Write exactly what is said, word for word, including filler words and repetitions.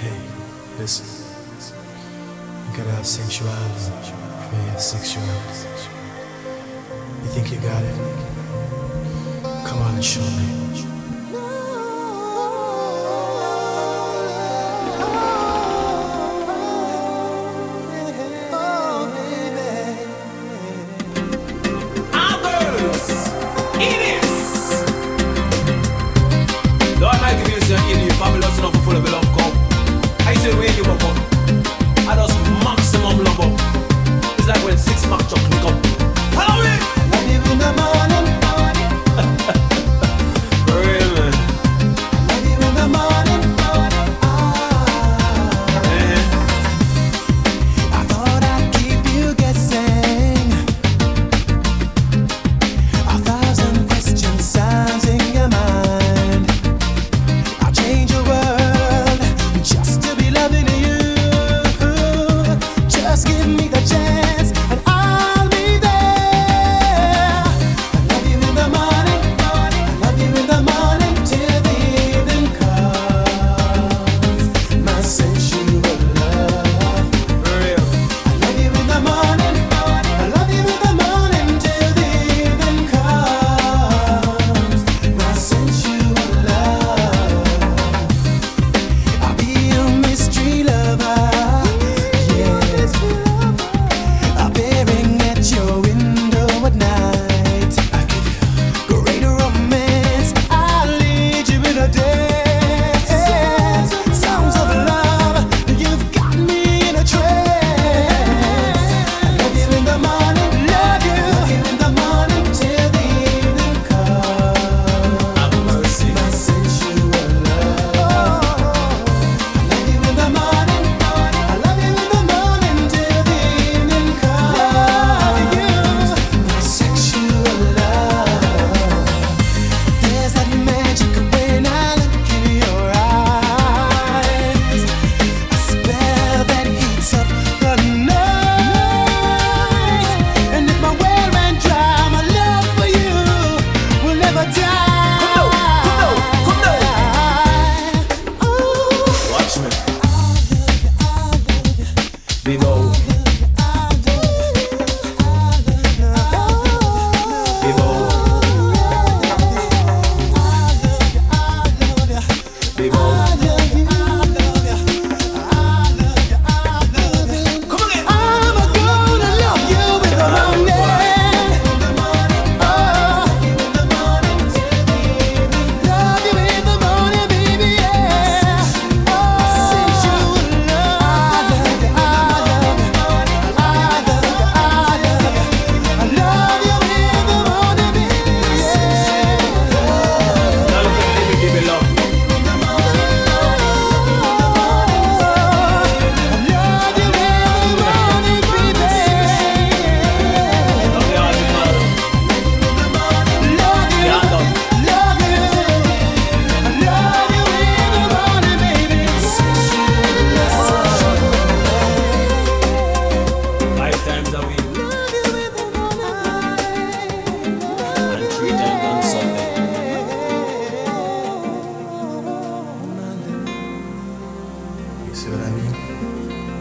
Hey, listen. You gotta have sensuality for your sexuality. You think you got it? Come on and show me. Fabulous enough full of love cup. I say where you up. I just maximum love up. It's like when six Mac chocolate cup. Follow me. Love you in the morning, morning. For real, man. Love you in the morning, morning. Ah. Yeah. I thought I'd keep you guessing. A thousand question sounds in your mind. I'll change your world just to be loving you. Just give me the chance and I'll be there. I love you in the morning, morning. I love you in the morning till the evening comes. My sensual love. For real. I love you in the morning, morning. I love you in the morning till the evening comes. My sensual love. I'll be your mystery lover. Yes. Appearing at your window at night. I give you great romance. I'll lead you in a dance. Sounds of love. You've got me in a trance. I love you in the morning. Love you. Love you in the morning till the evening comes. Have mercy. My sensual love. I love you in the morning, morning. I love you in the morning till the evening comes. My sexual love. There's that magic when I look in your eyes. A spell that heats up the night. And if my well ran dry, my love for you will never die. Come down, come down, come Ooh. Watch me. Vivo. Vivo. Vivo. Come again. I'm gonna love you in the morning. Oh, love you in the morning, baby, yeah. Oh, sensual love. I love you, I love you, I love you, I love you. I love you in the morning, baby, yeah. Now look at me, give me love. Love the heart, man. Yeah, done. Five times a week and three times on Sunday. You see what I mean?